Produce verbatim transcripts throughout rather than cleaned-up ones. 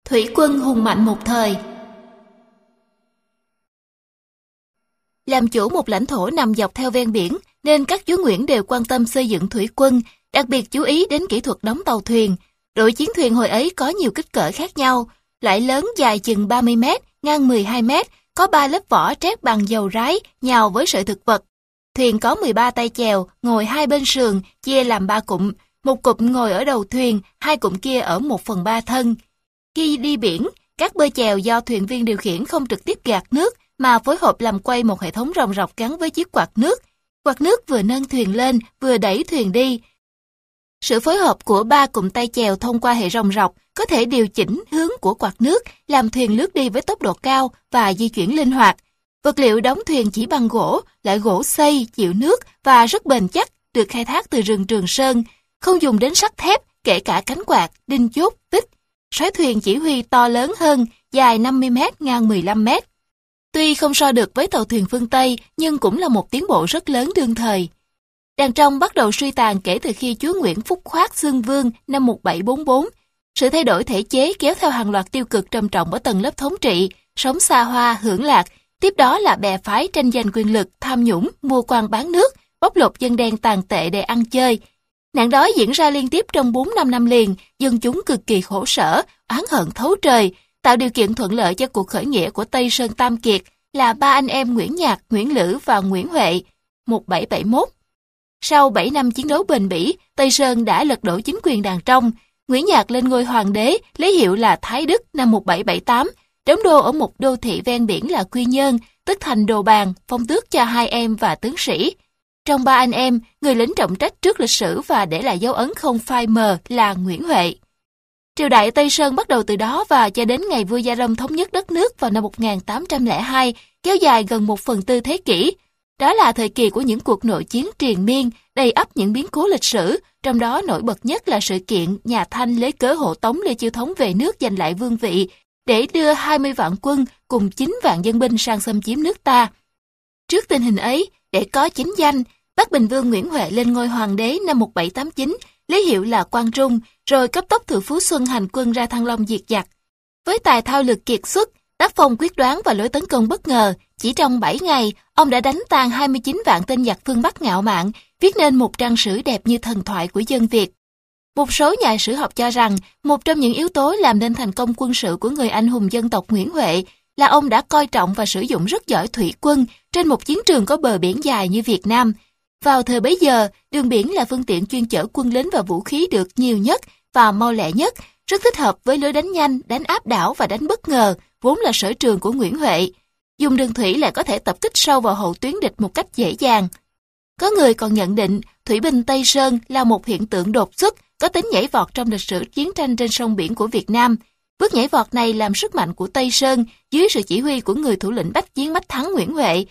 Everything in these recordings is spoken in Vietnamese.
Thủy quân hùng mạnh một thời. Làm chủ một lãnh thổ nằm dọc theo ven biển, nên các chúa Nguyễn đều quan tâm xây dựng thủy quân, đặc biệt chú ý đến kỹ thuật đóng tàu thuyền. Đội chiến thuyền hồi ấy có nhiều kích cỡ khác nhau, loại lớn dài chừng ba mươi mét, ngang mười hai mét, có ba lớp vỏ trét bằng dầu rái, nhào với sợi thực vật. Thuyền có mười ba tay chèo, ngồi hai bên sườn, chia làm ba cụm, một cụm ngồi ở đầu thuyền, hai cụm kia ở một phần ba thân. Khi đi biển, các bơi chèo do thuyền viên điều khiển không trực tiếp gạt nước, mà phối hợp làm quay một hệ thống ròng rọc gắn với chiếc quạt nước. Quạt nước vừa nâng thuyền lên, vừa đẩy thuyền đi. Sự phối hợp của ba cụm tay chèo thông qua hệ ròng rọc có thể điều chỉnh hướng của quạt nước, làm thuyền lướt đi với tốc độ cao và di chuyển linh hoạt. Vật liệu đóng thuyền chỉ bằng gỗ, loại gỗ xay, chịu nước và rất bền chắc, được khai thác từ rừng Trường Sơn, không dùng đến sắt thép, kể cả cánh quạt, đinh chốt, tích. Sói thuyền chỉ huy to lớn hơn, dài năm mươi mét, ngang mười lăm mét. Tuy không so được với tàu thuyền phương Tây, nhưng cũng là một tiến bộ rất lớn đương thời. Đàn trong bắt đầu suy tàn kể từ khi chúa Nguyễn Phúc Khoác xưng vương năm một nghìn bảy trăm bốn mươi tư. Sự thay đổi thể chế kéo theo hàng loạt tiêu cực trầm trọng ở tầng lớp thống trị, sống xa hoa, hưởng lạc. Tiếp đó là bè phái tranh giành quyền lực, tham nhũng, mua quan bán nước, bóc lột dân đen tàn tệ để ăn chơi. Nạn đói diễn ra liên tiếp trong bốn năm năm liền, dân chúng cực kỳ khổ sở, oán hận thấu trời, tạo điều kiện thuận lợi cho cuộc khởi nghĩa của Tây Sơn Tam Kiệt là ba anh em Nguyễn Nhạc, Nguyễn Lữ và Nguyễn Huệ, một nghìn bảy trăm bảy mươi mốt. Sau bảy năm chiến đấu bền bỉ, Tây Sơn đã lật đổ chính quyền Đàn Trong. Nguyễn Nhạc lên ngôi hoàng đế, lấy hiệu là Thái Đức năm một nghìn bảy trăm bảy mươi tám, đóng đô ở một đô thị ven biển là Quy Nhơn, tức thành Đồ Bàn, phong tước cho hai em và tướng sĩ. Trong ba anh em, người lính trọng trách trước lịch sử và để lại dấu ấn không phai mờ là Nguyễn Huệ. Triều đại Tây Sơn bắt đầu từ đó và cho đến ngày vua Gia Long thống nhất đất nước vào năm một nghìn tám trăm lẻ hai, kéo dài gần một phần tư thế kỷ. Đó là thời kỳ của những cuộc nội chiến triền miên, đầy ắp những biến cố lịch sử, trong đó nổi bật nhất là sự kiện nhà Thanh lấy cớ hộ tống Lê Chiêu Thống về nước giành lại vương vị, để đưa hai mươi vạn quân cùng chín vạn dân binh sang xâm chiếm nước ta. Trước tình hình ấy, để có chính danh, Bắc Bình Vương Nguyễn Huệ lên ngôi hoàng đế năm một nghìn bảy trăm tám mươi chín, lấy hiệu là Quang Trung, rồi cấp tốc từ Phú Xuân hành quân ra Thăng Long diệt giặc. Với tài thao lược kiệt xuất, tác phong quyết đoán và lối tấn công bất ngờ, chỉ trong bảy ngày, ông đã đánh tan hai mươi chín vạn tên giặc phương Bắc ngạo mạn, viết nên một trang sử đẹp như thần thoại của dân Việt. Một số nhà sử học cho rằng, một trong những yếu tố làm nên thành công quân sự của người anh hùng dân tộc Nguyễn Huệ là ông đã coi trọng và sử dụng rất giỏi thủy quân trên một chiến trường có bờ biển dài như Việt Nam. Vào thời bấy giờ, đường biển là phương tiện chuyên chở quân lính và vũ khí được nhiều nhất và mau lẹ nhất, rất thích hợp với lối đánh nhanh, đánh áp đảo và đánh bất ngờ, vốn là sở trường của Nguyễn Huệ. Dùng đường thủy lại có thể tập kích sâu vào hậu tuyến địch một cách dễ dàng. Có người còn nhận định thủy binh Tây Sơn là một hiện tượng đột xuất, có tính nhảy vọt trong lịch sử chiến tranh trên sông biển của Việt Nam. Bước nhảy vọt này làm sức mạnh của Tây Sơn dưới sự chỉ huy của người thủ lĩnh bách chiến bách thắng Nguyễn Huệ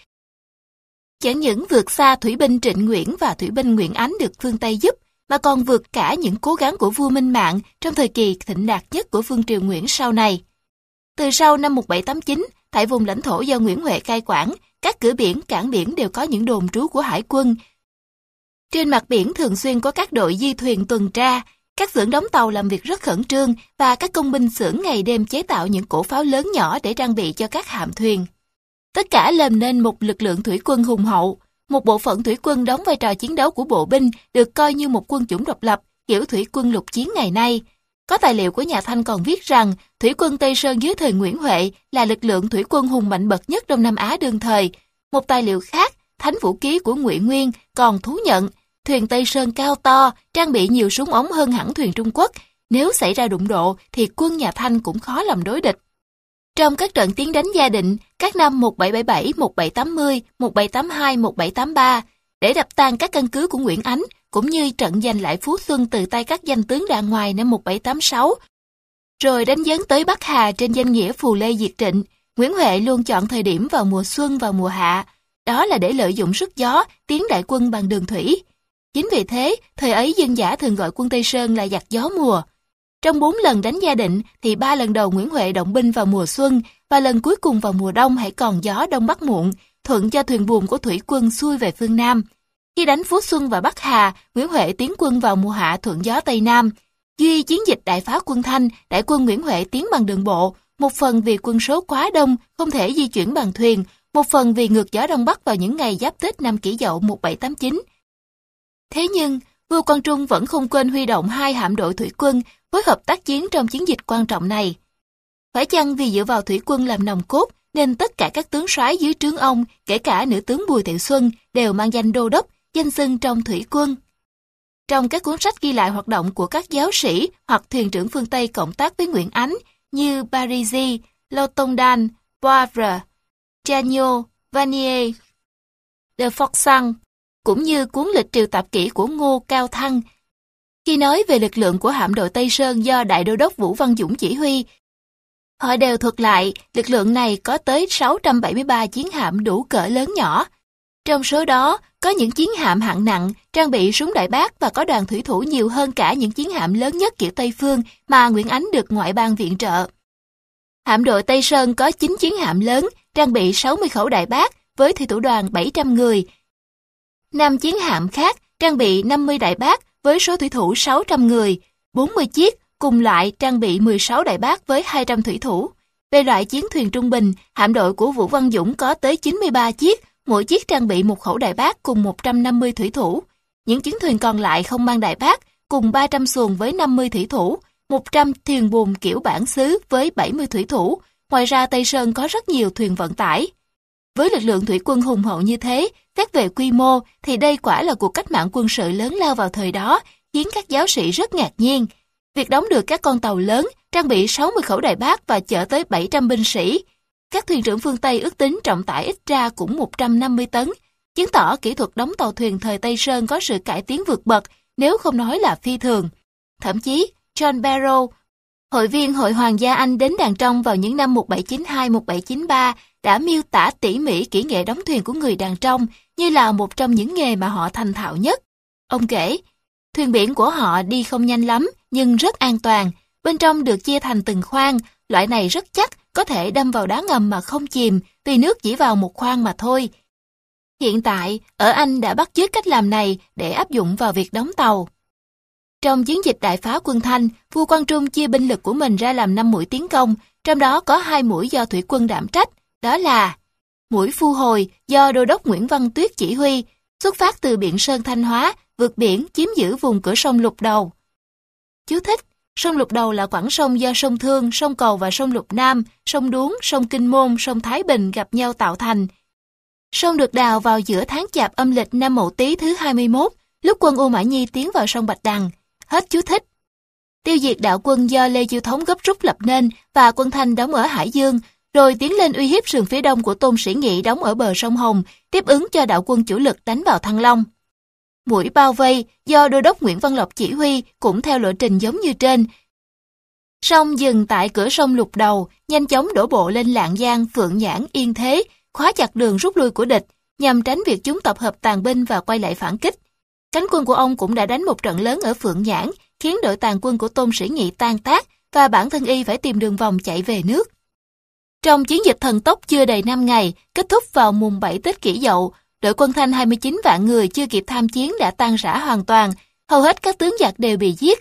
chẳng những vượt xa thủy binh Trịnh Nguyễn và thủy binh Nguyễn Ánh được phương Tây giúp, mà còn vượt cả những cố gắng của vua Minh Mạng trong thời kỳ thịnh đạt nhất của vương triều Nguyễn sau này. Từ sau năm một nghìn bảy trăm tám mươi chín, tại vùng lãnh thổ do Nguyễn Huệ cai quản, các cửa biển, cảng biển đều có những đồn trú của hải quân. Trên mặt biển thường xuyên có các đội di thuyền tuần tra, các xưởng đóng tàu làm việc rất khẩn trương và các công binh xưởng ngày đêm chế tạo những cổ pháo lớn nhỏ để trang bị cho các hạm thuyền. Tất cả làm nên một lực lượng thủy quân hùng hậu. Một bộ phận thủy quân đóng vai trò chiến đấu của bộ binh, được coi như một quân chủng độc lập, kiểu thủy quân lục chiến ngày nay. Có tài liệu của nhà Thanh còn viết rằng thủy quân Tây Sơn dưới thời Nguyễn Huệ là lực lượng thủy quân hùng mạnh bậc nhất Đông Nam Á đương thời. Một tài liệu khác, Thánh Vũ Ký của Ngụy Nguyên, còn thú nhận thuyền Tây Sơn cao to, trang bị nhiều súng ống hơn hẳn thuyền Trung Quốc. Nếu xảy ra đụng độ thì quân nhà Thanh cũng khó lòng đối địch. Trong các trận tiến đánh Gia Định, các năm một nghìn bảy trăm bảy mươi bảy, một nghìn bảy trăm tám mươi, một nghìn bảy trăm tám mươi hai, một nghìn bảy trăm tám mươi ba, để đập tan các căn cứ của Nguyễn Ánh, cũng như trận giành lại Phú Xuân từ tay các danh tướng Đàng Ngoài năm một nghìn bảy trăm tám mươi sáu, rồi đánh dấn tới Bắc Hà trên danh nghĩa Phù Lê diệt Trịnh, Nguyễn Huệ luôn chọn thời điểm vào mùa xuân và mùa hạ, đó là để lợi dụng sức gió, tiến đại quân bằng đường thủy. Chính vì thế, thời ấy dân dã thường gọi quân Tây Sơn là giặc gió mùa. Trong bốn lần đánh Gia Định thì ba lần đầu Nguyễn Huệ động binh vào mùa xuân và lần cuối cùng vào mùa đông hãy còn gió đông bắc muộn, thuận cho thuyền buồm của thủy quân xuôi về phương Nam. Khi đánh Phú Xuân và Bắc Hà, Nguyễn Huệ tiến quân vào mùa hạ thuận gió Tây Nam. Duy chiến dịch đại phá quân Thanh, đại quân Nguyễn Huệ tiến bằng đường bộ, một phần vì quân số quá đông, không thể di chuyển bằng thuyền, một phần vì ngược gió Đông Bắc vào những ngày giáp Tết năm Kỷ Dậu một bảy tám chín. Thế nhưng, vua Quang Trung vẫn không quên huy động hai hạm đội thủy quân phối hợp tác chiến trong chiến dịch quan trọng này. Phải chăng vì dựa vào thủy quân làm nòng cốt, nên tất cả các tướng soái dưới trướng ông, kể cả nữ tướng Bùi Thiệu Xuân, đều mang danh đô đốc, danh xưng trong thủy quân. Trong các cuốn sách ghi lại hoạt động của các giáo sĩ hoặc thuyền trưởng phương Tây cộng tác với Nguyễn Ánh như Parisi, Lautondan, Poivre, Janot, Vanier, de Forsan, cũng như cuốn lịch triều tạp kỹ của Ngô Cao Thăng. Khi nói về lực lượng của hạm đội Tây Sơn do Đại Đô đốc Vũ Văn Dũng chỉ huy, họ đều thuật lại lực lượng này có tới sáu trăm bảy mươi ba chiến hạm đủ cỡ lớn nhỏ. Trong số đó, có những chiến hạm hạng nặng, trang bị súng đại bác và có đoàn thủy thủ nhiều hơn cả những chiến hạm lớn nhất kiểu Tây Phương mà Nguyễn Ánh được ngoại bang viện trợ. Hạm đội Tây Sơn có chín chiến hạm lớn, trang bị sáu mươi khẩu đại bác với thủy thủ đoàn bảy trăm người. năm chiến hạm khác trang bị năm mươi đại bác với số thủy thủ sáu trăm người, bốn mươi chiếc cùng loại trang bị mười sáu đại bác với hai trăm thủy thủ. Về loại chiến thuyền trung bình, hạm đội của Vũ Văn Dũng có tới chín mươi ba chiếc, mỗi chiếc trang bị một khẩu đại bác cùng một trăm năm mươi thủy thủ. Những chiến thuyền còn lại không mang đại bác, cùng ba trăm xuồng với năm mươi thủy thủ, một trăm thuyền buồm kiểu bản xứ với bảy mươi thủy thủ. Ngoài ra Tây Sơn có rất nhiều thuyền vận tải. Với lực lượng thủy quân hùng hậu như thế, xét về quy mô thì đây quả là cuộc cách mạng quân sự lớn lao vào thời đó, khiến các giáo sĩ rất ngạc nhiên. Việc đóng được các con tàu lớn, trang bị sáu mươi khẩu đại bác và chở tới bảy trăm binh sĩ. Các thuyền trưởng phương Tây ước tính trọng tải ít ra cũng một trăm năm mươi tấn, chứng tỏ kỹ thuật đóng tàu thuyền thời Tây Sơn có sự cải tiến vượt bậc, nếu không nói là phi thường. Thậm chí, John Barrow, hội viên Hội Hoàng gia Anh đến Đàng Trong vào những năm một bảy chín hai một bảy chín ba, đã miêu tả tỉ mỉ kỹ nghệ đóng thuyền của người Đàng Trong như là một trong những nghề mà họ thành thạo nhất. Ông kể, thuyền biển của họ đi không nhanh lắm, nhưng rất an toàn. Bên trong được chia thành từng khoang, loại này rất chắc, có thể đâm vào đá ngầm mà không chìm, vì nước chỉ vào một khoang mà thôi. Hiện tại, ở Anh đã bắt chước cách làm này để áp dụng vào việc đóng tàu. Trong chiến dịch đại phá quân Thanh, vua Quang Trung chia binh lực của mình ra làm năm mũi tiến công, trong đó có hai mũi do thủy quân đảm trách, đó là mũi Phu Hồi do Đô đốc Nguyễn Văn Tuyết chỉ huy, xuất phát từ Biện Sơn Thanh Hóa, vượt biển chiếm giữ vùng cửa sông Lục Đầu. Chú thích: sông Lục Đầu là quãng sông do sông Thương, sông Cầu và sông Lục Nam, sông Đuống, sông Kinh Môn, sông Thái Bình gặp nhau tạo thành. Sông được đào vào giữa tháng Chạp âm lịch năm Mậu Tý thứ hai mươi mốt, lúc quân U Mã Nhi tiến vào sông Bạch Đằng. Hết chú thích. Tiêu diệt đạo quân do Lê Chiêu Thống gấp rút lập nên và quân Thanh đóng ở Hải Dương, rồi tiến lên uy hiếp sườn phía đông của Tôn Sĩ Nghị đóng ở bờ sông Hồng, tiếp ứng cho đạo quân chủ lực đánh vào Thăng Long. Mũi bao vây do Đô đốc Nguyễn Văn Lộc chỉ huy cũng theo lộ trình giống như trên. Song dừng tại cửa sông Lục Đầu, nhanh chóng đổ bộ lên Lạng Giang, Phượng Nhãn, Yên Thế, khóa chặt đường rút lui của địch, nhằm tránh việc chúng tập hợp tàn binh và quay lại phản kích. Cánh quân của ông cũng đã đánh một trận lớn ở Phượng Nhãn, khiến đội tàn quân của Tôn Sĩ Nghị tan tác và bản thân y phải tìm đường vòng chạy về nước. Trong chiến dịch thần tốc chưa đầy năm ngày, kết thúc vào mùng bảy Tết Kỷ Dậu, đội quân Thanh hai mươi chín vạn người chưa kịp tham chiến đã tan rã hoàn toàn, hầu hết các tướng giặc đều bị giết,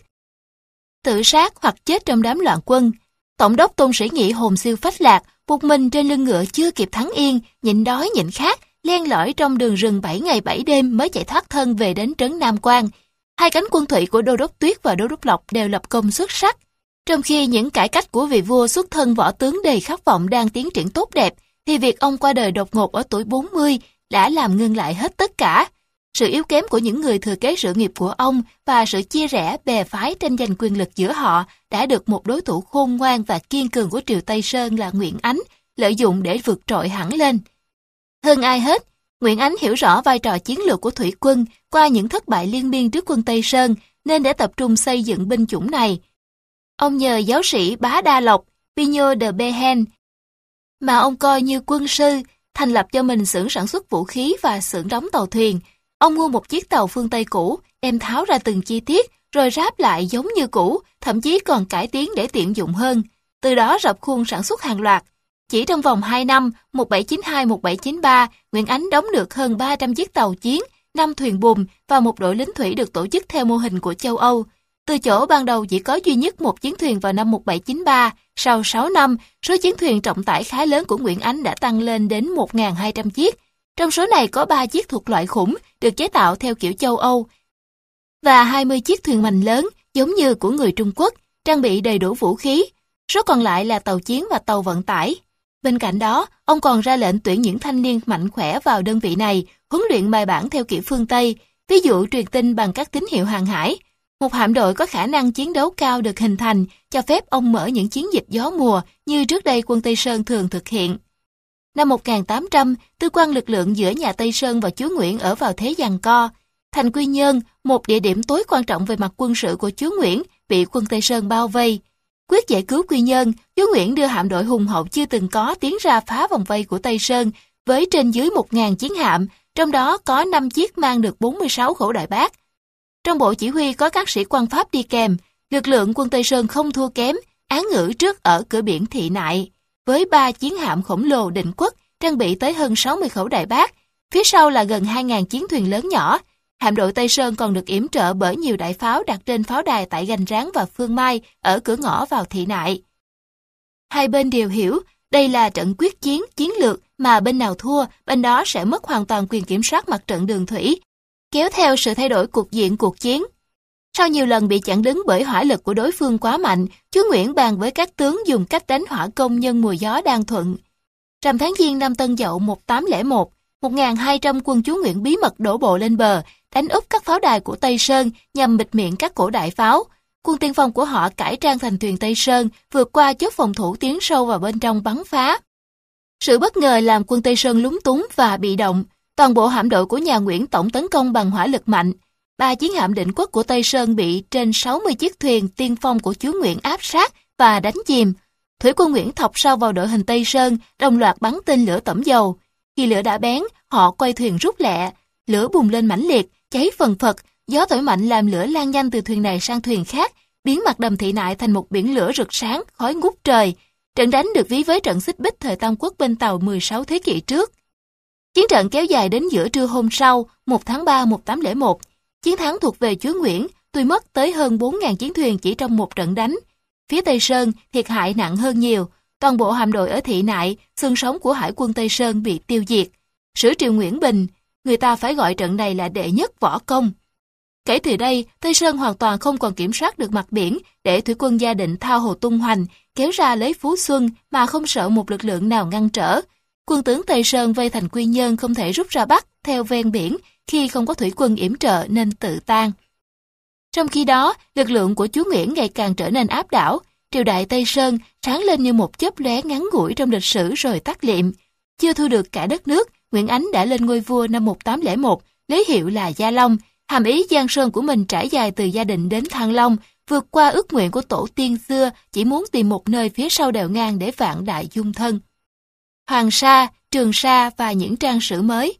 tự sát hoặc chết trong đám loạn quân. Tổng đốc Tôn Sĩ Nghị hồn siêu phách lạc, một mình trên lưng ngựa chưa kịp thắng yên, nhịn đói nhịn khát, len lỏi trong đường rừng bảy ngày bảy đêm mới chạy thoát thân về đến trấn Nam Quan. Hai cánh quân thủy của Đô đốc Tuyết và Đô đốc Lộc đều lập công xuất sắc. Trong khi những cải cách của vị vua xuất thân võ tướng đầy khát vọng đang tiến triển tốt đẹp, thì việc ông qua đời đột ngột ở tuổi bốn mươi đã làm ngưng lại hết tất cả. Sự yếu kém của những người thừa kế sự nghiệp của ông và sự chia rẽ bè phái tranh giành quyền lực giữa họ đã được một đối thủ khôn ngoan và kiên cường của triều Tây Sơn là Nguyễn Ánh lợi dụng để vượt trội hẳn lên. Hơn ai hết, Nguyễn Ánh hiểu rõ vai trò chiến lược của thủy quân qua những thất bại liên miên trước quân Tây Sơn nên đã tập trung xây dựng binh chủng này. Ông nhờ giáo sĩ Bá Đa Lộc, Pignot de Behen, mà ông coi như quân sư, thành lập cho mình xưởng sản xuất vũ khí và xưởng đóng tàu thuyền. Ông mua một chiếc tàu phương Tây cũ, đem tháo ra từng chi tiết, rồi ráp lại giống như cũ, thậm chí còn cải tiến để tiện dụng hơn. Từ đó rập khuôn sản xuất hàng loạt. Chỉ trong vòng hai năm, một bảy chín hai một bảy chín ba, Nguyễn Ánh đóng được hơn ba trăm chiếc tàu chiến, năm thuyền buồm và một đội lính thủy được tổ chức theo mô hình của châu Âu. Từ chỗ ban đầu chỉ có duy nhất một chiến thuyền vào năm một nghìn bảy trăm chín mươi ba, sau sáu năm, số chiến thuyền trọng tải khá lớn của Nguyễn Ánh đã tăng lên đến một nghìn hai trăm chiếc. Trong số này có ba chiếc thuộc loại khủng, được chế tạo theo kiểu châu Âu, và hai mươi chiếc thuyền mành lớn, giống như của người Trung Quốc, trang bị đầy đủ vũ khí. Số còn lại là tàu chiến và tàu vận tải. Bên cạnh đó, ông còn ra lệnh tuyển những thanh niên mạnh khỏe vào đơn vị này, huấn luyện bài bản theo kiểu phương Tây, ví dụ truyền tin bằng các tín hiệu hàng hải. Một hạm đội có khả năng chiến đấu cao được hình thành, cho phép ông mở những chiến dịch gió mùa như trước đây quân Tây Sơn thường thực hiện. Năm một nghìn tám trăm, tư quan lực lượng giữa nhà Tây Sơn và chúa Nguyễn ở vào thế giằng co. Thành Quy Nhơn, một địa điểm tối quan trọng về mặt quân sự của chúa Nguyễn, bị quân Tây Sơn bao vây. Quyết giải cứu Quy Nhơn, chúa Nguyễn đưa hạm đội hùng hậu chưa từng có tiến ra phá vòng vây của Tây Sơn với trên dưới một nghìn chiến hạm, trong đó có năm chiếc mang được bốn mươi sáu khẩu đại bác. Trong bộ chỉ huy có các sĩ quan Pháp đi kèm, lực lượng quân Tây Sơn không thua kém, án ngữ trước ở cửa biển Thị Nại, với ba chiến hạm khổng lồ Định Quốc trang bị tới hơn sáu mươi khẩu đại bác, phía sau là gần hai nghìn chiến thuyền lớn nhỏ. Hạm đội Tây Sơn còn được yểm trợ bởi nhiều đại pháo đặt trên pháo đài tại Gành Ráng và Phương Mai ở cửa ngõ vào Thị Nại. Hai bên đều hiểu đây là trận quyết chiến chiến lược mà bên nào thua, bên đó sẽ mất hoàn toàn quyền kiểm soát mặt trận đường thủy, kéo theo sự thay đổi cục diện cuộc chiến. Sau nhiều lần bị chặn đứng bởi hỏa lực của đối phương quá mạnh, chúa Nguyễn bàn với các tướng dùng cách đánh hỏa công nhân mùa gió đang thuận. Rằm tháng Giêng năm Tân Dậu một nghìn tám trăm lẻ một, một nghìn hai trăm quân chúa Nguyễn bí mật đổ bộ lên bờ, đánh úp các pháo đài của Tây Sơn nhằm bịt miệng các cổ đại pháo. Quân tiên phong của họ cải trang thành thuyền Tây Sơn, vượt qua chốt phòng thủ tiến sâu vào bên trong bắn phá. Sự bất ngờ làm quân Tây Sơn lúng túng và bị động. Toàn bộ hạm đội của nhà Nguyễn tổng tấn công bằng hỏa lực mạnh. Ba chiến hạm Định Quốc của Tây Sơn bị trên sáu mươi chiếc thuyền tiên phong của chúa Nguyễn áp sát và đánh chìm. Thủy quân Nguyễn thọc sâu vào đội hình Tây Sơn, đồng loạt bắn tên lửa tẩm dầu. Khi lửa đã bén, họ quay thuyền rút lẹ. Lửa bùng lên mãnh liệt, cháy phần phật, gió thổi mạnh làm lửa lan nhanh từ thuyền này sang thuyền khác, biến mặt đầm Thị Nại thành một biển lửa rực sáng, khói ngút trời. Trận đánh được ví với trận xích bích thời Tam Quốc bên Tàu mười sáu thế kỷ trước. Chiến trận kéo dài đến giữa trưa hôm sau, một tháng ba một nghìn tám trăm lẻ một. Chiến thắng thuộc về chúa Nguyễn, tuy mất tới hơn bốn nghìn chiến thuyền chỉ trong một trận đánh. Phía Tây Sơn thiệt hại nặng hơn nhiều, toàn bộ hạm đội ở Thị Nại, xương sống của hải quân Tây Sơn bị tiêu diệt. Sử triều Nguyễn Bình, người ta phải gọi trận này là đệ nhất võ công. Kể từ đây, Tây Sơn hoàn toàn không còn kiểm soát được mặt biển để thủy quân Gia Định thao hồ tung hoành, kéo ra lấy Phú Xuân mà không sợ một lực lượng nào ngăn trở. Quân tướng Tây Sơn vây thành Quy Nhơn không thể rút ra Bắc theo ven biển khi không có thủy quân yểm trợ nên tự tan. Trong khi đó, lực lượng của chúa Nguyễn ngày càng trở nên áp đảo. Triều đại Tây Sơn sáng lên như một chớp lóe ngắn ngủi trong lịch sử rồi tắt liệm. Chưa thu được cả đất nước, Nguyễn Ánh đã lên ngôi vua năm một nghìn tám trăm lẻ một, lấy hiệu là Gia Long. Hàm ý Giang Sơn của mình trải dài từ Gia Định đến Thăng Long, vượt qua ước nguyện của tổ tiên xưa, chỉ muốn tìm một nơi phía sau đèo ngang để vạn đại dung thân. Hoàng Sa, Trường Sa và những trang sử mới.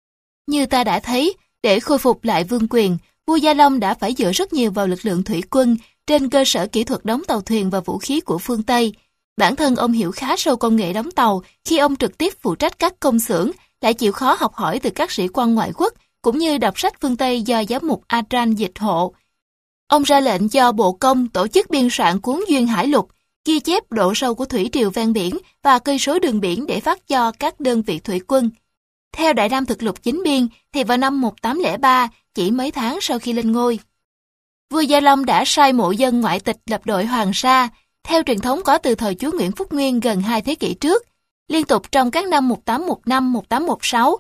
Như ta đã thấy, để khôi phục lại vương quyền, vua Gia Long đã phải dựa rất nhiều vào lực lượng thủy quân, trên cơ sở kỹ thuật đóng tàu thuyền và vũ khí của phương Tây. Bản thân ông hiểu khá sâu công nghệ đóng tàu khi ông trực tiếp phụ trách các công xưởng, lại chịu khó học hỏi từ các sĩ quan ngoại quốc, cũng như đọc sách phương Tây do giám mục Adran dịch hộ. Ông ra lệnh cho Bộ Công tổ chức biên soạn cuốn Duyên Hải Lục, ghi chép độ sâu của thủy triều ven biển và cây số đường biển để phát cho các đơn vị thủy quân. Theo Đại Nam Thực Lục Chính Biên, thì vào năm một nghìn tám trăm lẻ ba, chỉ mấy tháng sau khi lên ngôi, vua Gia Long đã sai mộ dân ngoại tịch lập đội Hoàng Sa, theo truyền thống có từ thời chúa Nguyễn Phúc Nguyên gần hai thế kỷ trước. Liên tục trong các năm một nghìn tám trăm mười lăm, một nghìn tám trăm mười sáu,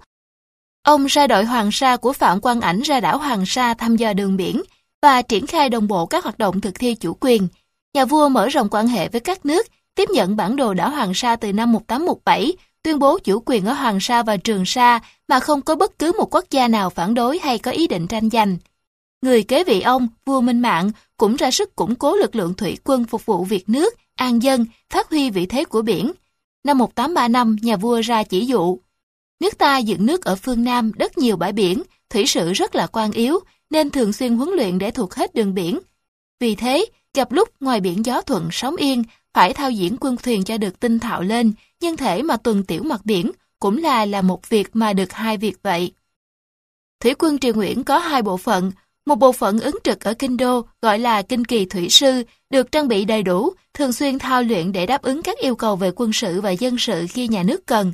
ông sai đội Hoàng Sa của Phạm Quang Ảnh ra đảo Hoàng Sa thăm dò đường biển và triển khai đồng bộ các hoạt động thực thi chủ quyền. Nhà vua mở rộng quan hệ với các nước, tiếp nhận bản đồ đảo Hoàng Sa từ năm một nghìn tám trăm mười bảy, tuyên bố chủ quyền ở Hoàng Sa và Trường Sa mà không có bất cứ một quốc gia nào phản đối hay có ý định tranh giành. Người kế vị ông, vua Minh Mạng, cũng ra sức củng cố lực lượng thủy quân phục vụ việc nước, an dân, phát huy vị thế của biển. Năm một nghìn tám trăm ba mươi lăm, nhà vua ra chỉ dụ: nước ta dựng nước ở phương Nam, đất nhiều bãi biển, thủy sự rất là quan yếu, nên thường xuyên huấn luyện để thuộc hết đường biển. Vì thế, gặp lúc ngoài biển gió thuận sóng yên, phải thao diễn quân thuyền cho được tinh thạo lên, nhân thể mà tuần tiểu mặt biển cũng là là một việc mà được hai việc vậy. Thủy quân Triều Nguyễn có hai bộ phận, Một bộ phận ứng trực ở kinh đô gọi là kinh kỳ thủy sư, được trang bị đầy đủ, thường xuyên thao luyện để đáp ứng các yêu cầu về quân sự và dân sự khi nhà nước cần.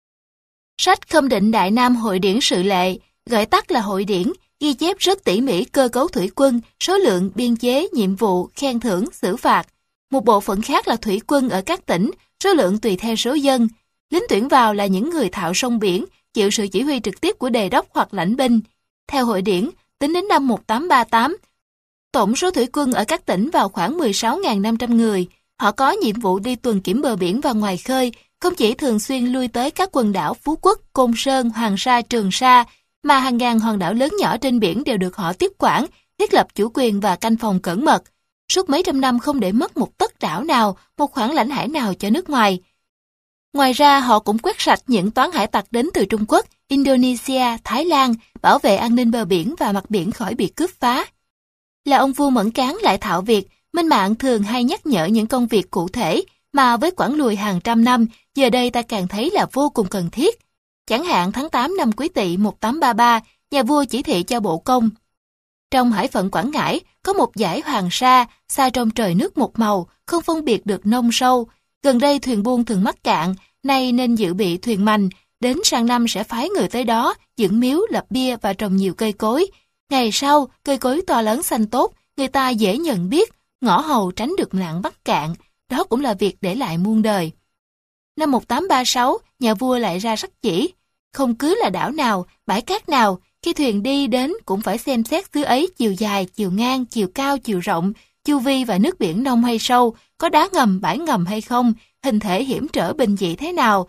Sách Khâm định Đại Nam Hội điển sự lệ, gọi tắt là hội điển, ghi chép rất tỉ mỉ cơ cấu thủy quân, số lượng, biên chế, nhiệm vụ, khen thưởng, xử phạt. Một bộ phận khác là thủy quân ở các tỉnh, số lượng tùy theo số dân. Lính tuyển vào là những người thạo sông biển, chịu sự chỉ huy trực tiếp của đề đốc hoặc lãnh binh. Theo hội điển, tính đến năm một nghìn tám trăm ba mươi tám, tổng số thủy quân ở các tỉnh vào khoảng mười sáu nghìn năm trăm người. Họ có nhiệm vụ đi tuần kiểm bờ biển và ngoài khơi, không chỉ thường xuyên lui tới các quần đảo Phú Quốc, Côn Sơn, Hoàng Sa, Trường Sa, mà hàng ngàn hòn đảo lớn nhỏ trên biển đều được họ tiếp quản, thiết lập chủ quyền và canh phòng cẩn mật. Suốt mấy trăm năm không để mất một tấc đảo nào, một khoảng lãnh hải nào cho nước ngoài. Ngoài ra, họ cũng quét sạch những toán hải tặc đến từ Trung Quốc, Indonesia, Thái Lan, bảo vệ an ninh bờ biển và mặt biển khỏi bị cướp phá. Là ông vua Mẫn Cán lại thạo việc, Minh Mạng thường hay nhắc nhở những công việc cụ thể mà với quãng lùi hàng trăm năm, giờ đây ta càng thấy là vô cùng cần thiết. Chẳng hạn tháng tám năm Quý Tỵ một nghìn tám trăm ba mươi ba, nhà vua chỉ thị cho bộ công. Trong hải phận Quảng Ngãi, có một dải Hoàng Sa, xa trong trời nước một màu, không phân biệt được nông sâu. Gần đây thuyền buôn thường mắc cạn, nay nên dự bị thuyền mành, đến sang năm sẽ phái người tới đó, dựng miếu, lập bia và trồng nhiều cây cối. Ngày sau, cây cối to lớn xanh tốt, người ta dễ nhận biết, ngõ hầu tránh được nạn mắc cạn. Đó cũng là việc để lại muôn đời. Năm một nghìn tám trăm ba mươi sáu, nhà vua lại ra sắc chỉ. Không cứ là đảo nào, bãi cát nào, khi thuyền đi đến cũng phải xem xét xứ ấy chiều dài, chiều ngang, chiều cao, chiều rộng, chu vi và nước biển nông hay sâu, có đá ngầm, bãi ngầm hay không, hình thể hiểm trở bình dị thế nào.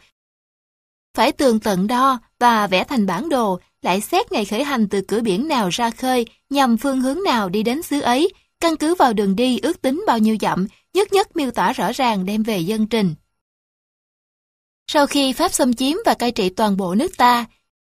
Phải tường tận đo và vẽ thành bản đồ, lại xét ngày khởi hành từ cửa biển nào ra khơi, nhằm phương hướng nào đi đến xứ ấy, căn cứ vào đường đi ước tính bao nhiêu dặm, nhất nhất miêu tả rõ ràng đem về dân trình. Sau khi Pháp xâm chiếm và cai trị toàn bộ nước ta,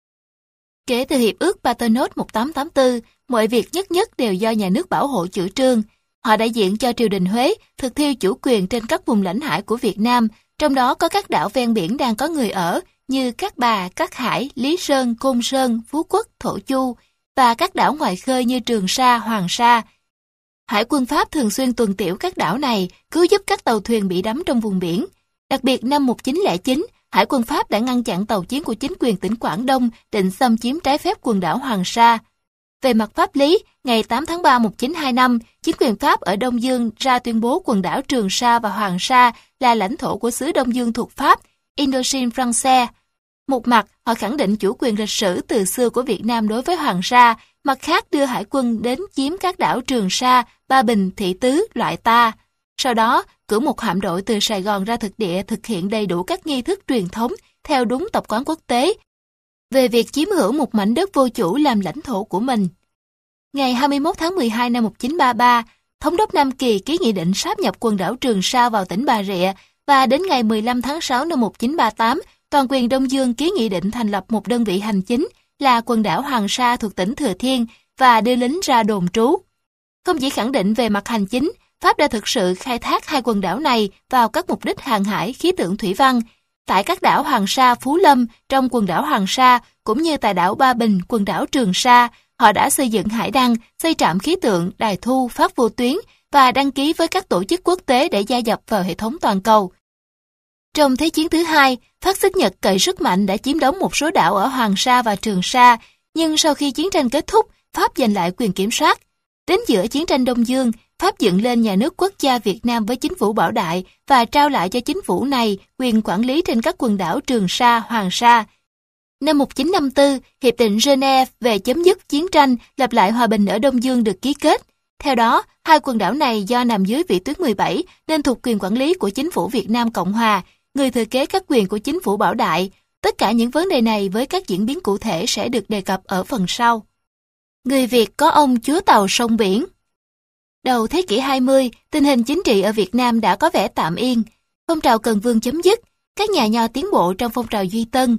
kể từ Hiệp ước Paternotte một nghìn tám trăm tám mươi tư, mọi việc nhất nhất đều do nhà nước bảo hộ chủ trương. Họ đại diện cho triều đình Huế thực thi chủ quyền trên các vùng lãnh hải của Việt Nam, trong đó có các đảo ven biển đang có người ở như Cát Bà, Cát Hải, Lý Sơn, Côn Sơn, Phú Quốc, Thổ Chu và các đảo ngoài khơi như Trường Sa, Hoàng Sa. Hải quân Pháp thường xuyên tuần tiễu các đảo này, cứu giúp các tàu thuyền bị đắm trong vùng biển. Đặc biệt năm một nghìn chín trăm lẻ chín, Hải quân Pháp đã ngăn chặn tàu chiến của chính quyền tỉnh Quảng Đông định xâm chiếm trái phép quần đảo Hoàng Sa. Về mặt pháp lý, ngày tám tháng ba năm một nghìn chín trăm hai mươi lăm, chính quyền Pháp ở Đông Dương ra tuyên bố quần đảo Trường Sa và Hoàng Sa là lãnh thổ của xứ Đông Dương thuộc Pháp, Indochine Française. Một mặt, họ khẳng định chủ quyền lịch sử từ xưa của Việt Nam đối với Hoàng Sa, mặt khác đưa hải quân đến chiếm các đảo Trường Sa, Ba Bình, Thị Tứ, Loại Ta. Sau đó, cử một hạm đội từ Sài Gòn ra thực địa thực hiện đầy đủ các nghi thức truyền thống theo đúng tập quán quốc tế về việc chiếm hữu một mảnh đất vô chủ làm lãnh thổ của mình. Ngày hai mươi mốt tháng mười hai năm một nghìn chín trăm ba mươi ba, Thống đốc Nam Kỳ ký nghị định sáp nhập quần đảo Trường Sa vào tỉnh Bà Rịa và đến ngày mười lăm tháng sáu năm một nghìn chín trăm ba mươi tám, toàn quyền Đông Dương ký nghị định thành lập một đơn vị hành chính là quần đảo Hoàng Sa thuộc tỉnh Thừa Thiên và đưa lính ra đồn trú. Không chỉ khẳng định về mặt hành chính, Pháp đã thực sự khai thác hai quần đảo này vào các mục đích hàng hải, khí tượng thủy văn. Tại các đảo Hoàng Sa, Phú Lâm, trong quần đảo Hoàng Sa, cũng như tại đảo Ba Bình, quần đảo Trường Sa, họ đã xây dựng hải đăng, xây trạm khí tượng, đài thu, phát vô tuyến và đăng ký với các tổ chức quốc tế để gia nhập vào hệ thống toàn cầu. Trong Thế chiến thứ hai, Phát xít Nhật cậy sức mạnh đã chiếm đóng một số đảo ở Hoàng Sa và Trường Sa, nhưng sau khi chiến tranh kết thúc, Pháp giành lại quyền kiểm soát. Đến giữa chiến tranh Đông Dương, Pháp dựng lên nhà nước quốc gia Việt Nam với chính phủ Bảo Đại và trao lại cho chính phủ này quyền quản lý trên các quần đảo Trường Sa, Hoàng Sa. Năm một nghìn chín trăm năm mươi tư, Hiệp định Geneva về chấm dứt chiến tranh, lập lại hòa bình ở Đông Dương được ký kết. Theo đó, hai quần đảo này do nằm dưới vĩ tuyến mười bảy nên thuộc quyền quản lý của chính phủ Việt Nam Cộng Hòa, người thừa kế các quyền của chính phủ Bảo Đại. Tất cả những vấn đề này với các diễn biến cụ thể sẽ được đề cập ở phần sau. Người Việt có ông chúa tàu sông biển. Đầu thế kỷ hai mươi, tình hình chính trị ở Việt Nam đã có vẻ tạm yên. Phong trào Cần Vương chấm dứt, các nhà nho tiến bộ trong phong trào Duy Tân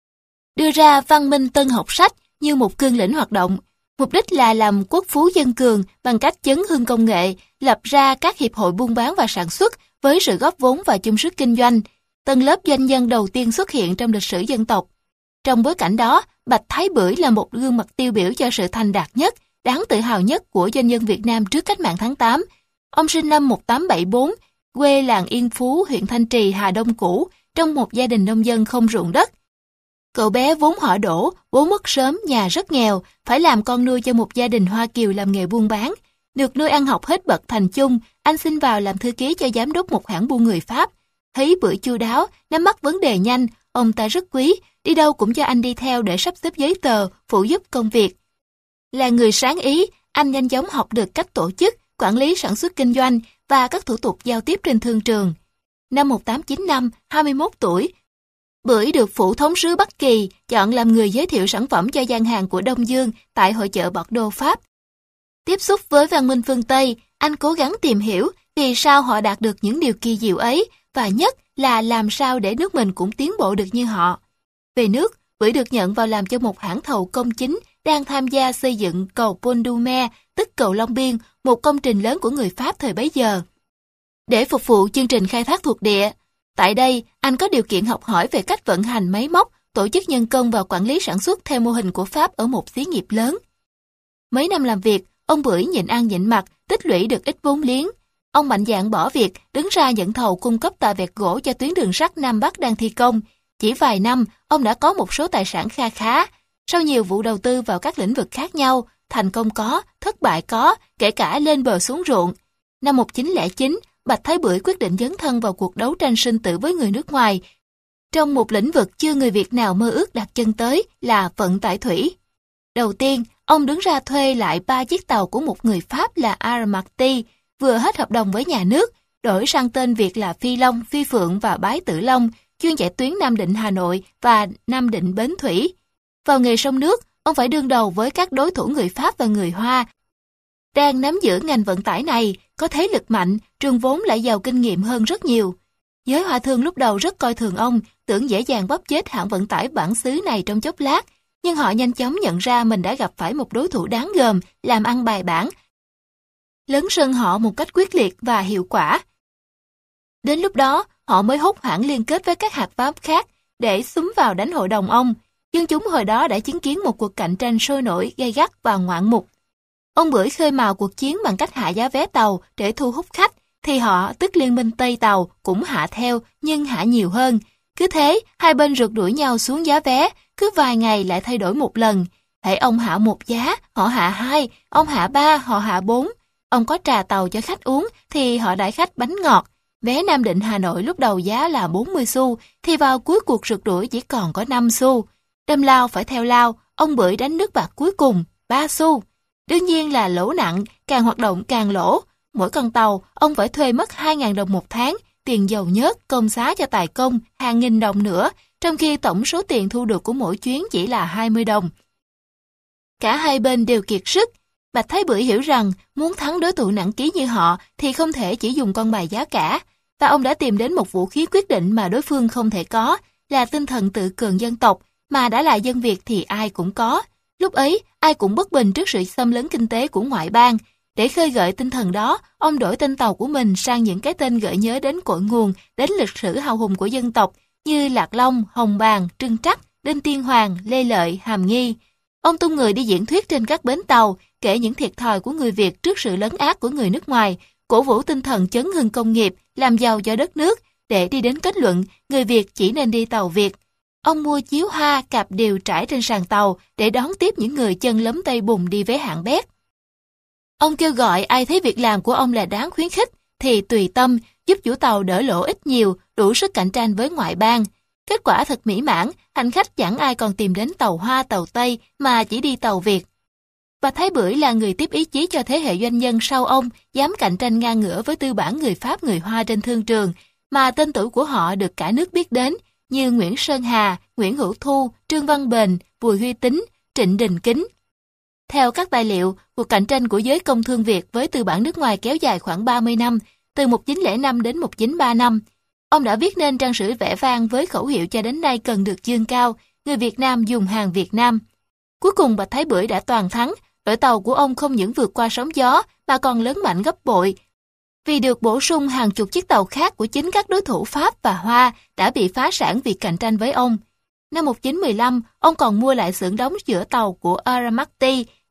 đưa ra văn minh tân học sách như một cương lĩnh hoạt động. Mục đích là làm quốc phú dân cường bằng cách chấn hưng công nghệ, lập ra các hiệp hội buôn bán và sản xuất với sự góp vốn và chung sức kinh doanh. Tầng lớp doanh nhân đầu tiên xuất hiện trong lịch sử dân tộc. Trong bối cảnh đó, Bạch Thái Bưởi là một gương mặt tiêu biểu cho sự thành đạt nhất, đáng tự hào nhất của doanh nhân Việt Nam trước cách mạng tháng tám. Ông sinh năm một nghìn tám trăm bảy mươi tư, quê làng Yên Phú, huyện Thanh Trì, Hà Đông cũ, trong một gia đình nông dân không ruộng đất. Cậu bé vốn họ Đỗ, bố mất sớm, nhà rất nghèo, phải làm con nuôi cho một gia đình Hoa Kiều làm nghề buôn bán. Được nuôi ăn học hết bậc thành chung, anh xin vào làm thư ký cho giám đốc một hãng buôn người Pháp. Thấy bữa chu đáo, nắm bắt vấn đề nhanh, ông ta rất quý, đi đâu cũng cho anh đi theo để sắp xếp giấy tờ, phụ giúp công việc. Là người sáng ý, anh nhanh chóng học được cách tổ chức, quản lý sản xuất kinh doanh và các thủ tục giao tiếp trên thương trường. Năm một nghìn tám trăm chín mươi lăm, hai mươi mốt tuổi, Bưởi được phủ thống sứ Bắc Kỳ chọn làm người giới thiệu sản phẩm cho gian hàng của Đông Dương tại hội chợ Bordeaux, Pháp. Tiếp xúc với văn minh phương Tây, anh cố gắng tìm hiểu vì sao họ đạt được những điều kỳ diệu ấy và nhất là làm sao để nước mình cũng tiến bộ được như họ. Về nước, Bưởi được nhận vào làm cho một hãng thầu công chính đang tham gia xây dựng cầu Pont du Mer, tức cầu Long Biên, một công trình lớn của người Pháp thời bấy giờ. Để phục vụ chương trình khai thác thuộc địa, tại đây anh có điều kiện học hỏi về cách vận hành máy móc, tổ chức nhân công và quản lý sản xuất theo mô hình của Pháp ở một xí nghiệp lớn. Mấy năm làm việc, ông Bưởi nhịn ăn nhịn mặc, tích lũy được ít vốn liếng. Ông mạnh dạn bỏ việc, đứng ra nhận thầu cung cấp tà vẹt gỗ cho tuyến đường sắt Nam Bắc đang thi công. Chỉ vài năm, ông đã có một số tài sản kha khá. Sau nhiều vụ đầu tư vào các lĩnh vực khác nhau, thành công có, thất bại có, kể cả lên bờ xuống ruộng. Năm một nghìn chín trăm lẻ chín, Bạch Thái Bưởi quyết định dấn thân vào cuộc đấu tranh sinh tử với người nước ngoài, trong một lĩnh vực chưa người Việt nào mơ ước đặt chân tới là vận tải thủy. Đầu tiên, ông đứng ra thuê lại ba chiếc tàu của một người Pháp là Armati, vừa hết hợp đồng với nhà nước, đổi sang tên Việt là Phi Long, Phi Phượng và Bái Tử Long, chuyên chạy tuyến Nam Định Hà Nội và Nam Định Bến Thủy. Vào nghề sông nước, ông phải đương đầu với các đối thủ người Pháp và người Hoa. Đang nắm giữ ngành vận tải này, có thế lực mạnh, trường vốn lại giàu kinh nghiệm hơn rất nhiều. Giới Hoa thương lúc đầu rất coi thường ông, tưởng dễ dàng bóp chết hãng vận tải bản xứ này trong chốc lát, nhưng họ nhanh chóng nhận ra mình đã gặp phải một đối thủ đáng gờm, làm ăn bài bản, lấn sân họ một cách quyết liệt và hiệu quả. Đến lúc đó, họ mới hốt hoảng liên kết với các hạt Pháp khác để xúm vào đánh hội đồng ông. Dân chúng hồi đó đã chứng kiến một cuộc cạnh tranh sôi nổi, gay gắt và ngoạn mục. Ông Bưởi khơi mào cuộc chiến bằng cách hạ giá vé tàu để thu hút khách, thì họ, tức Liên minh Tây Tàu, cũng hạ theo nhưng hạ nhiều hơn. Cứ thế, hai bên rượt đuổi nhau xuống giá vé, cứ vài ngày lại thay đổi một lần. Hễ ông hạ một giá, họ hạ hai, ông hạ ba, họ hạ bốn. Ông có trà tàu cho khách uống thì họ đãi khách bánh ngọt. Vé Nam Định Hà Nội lúc đầu giá là bốn mươi xu, thì vào cuối cuộc rượt đuổi chỉ còn có năm xu. Đâm lao phải theo lao, ông Bưởi đánh nước bạc cuối cùng, ba xu. Đương nhiên là lỗ nặng, càng hoạt động càng lỗ. Mỗi con tàu, ông phải thuê mất hai nghìn đồng một tháng, tiền dầu nhớt, công xá cho tài công, hàng nghìn đồng nữa, trong khi tổng số tiền thu được của mỗi chuyến chỉ là hai mươi đồng. Cả hai bên đều kiệt sức. Bạch Thái Bưởi hiểu rằng muốn thắng đối thủ nặng ký như họ thì không thể chỉ dùng con bài giá cả, và ông đã tìm đến một vũ khí quyết định mà đối phương không thể có, là tinh thần tự cường dân tộc, mà đã là dân Việt thì ai cũng có. Lúc ấy, ai cũng bất bình trước sự xâm lấn kinh tế của ngoại bang. Để khơi gợi tinh thần đó, ông đổi tên tàu của mình sang những cái tên gợi nhớ đến cội nguồn, đến lịch sử hào hùng của dân tộc như Lạc Long, Hồng Bàng, Trưng Trắc, Đinh Tiên Hoàng, Lê Lợi, Hàm Nghi. Ông tung người đi diễn thuyết trên các bến tàu, kể những thiệt thòi của người Việt trước sự lấn át của người nước ngoài, cổ vũ tinh thần chấn hưng công nghiệp, làm giàu cho đất nước, để đi đến kết luận người Việt chỉ nên đi tàu Việt. Ông mua chiếu hoa, cạp điều trải trên sàn tàu để đón tiếp những người chân lấm tay bùn đi vé hạng bét. Ông kêu gọi ai thấy việc làm của ông là đáng khuyến khích thì tùy tâm, giúp chủ tàu đỡ lỗ ít nhiều, đủ sức cạnh tranh với ngoại bang. Kết quả thật mỹ mãn, hành khách chẳng ai còn tìm đến tàu Hoa, tàu Tây mà chỉ đi tàu Việt. Bạch Thái Bưởi là người tiếp ý chí cho thế hệ doanh nhân sau ông dám cạnh tranh ngang ngửa với tư bản người Pháp người Hoa trên thương trường, mà tên tuổi của họ được cả nước biết đến, như Nguyễn Sơn Hà, Nguyễn Hữu Thu, Trương Văn Bền, Bùi Huy Tín, Trịnh Đình Kính. Theo các tài liệu, cuộc cạnh tranh của giới công thương Việt với tư bản nước ngoài kéo dài khoảng ba mươi năm, từ một nghìn chín trăm lẻ năm đến một nghìn chín trăm ba mươi lăm. Ông đã viết nên trang sử vẻ vang với khẩu hiệu cho đến nay cần được dương cao, người Việt Nam dùng hàng Việt Nam. Cuối cùng Bạch Thái Bưởi đã toàn thắng, đội tàu của ông không những vượt qua sóng gió mà còn lớn mạnh gấp bội, vì được bổ sung hàng chục chiếc tàu khác của chính các đối thủ Pháp và Hoa đã bị phá sản vì cạnh tranh với ông. Năm một nghìn chín trăm mười lăm, ông còn mua lại xưởng đóng chữa tàu của Armati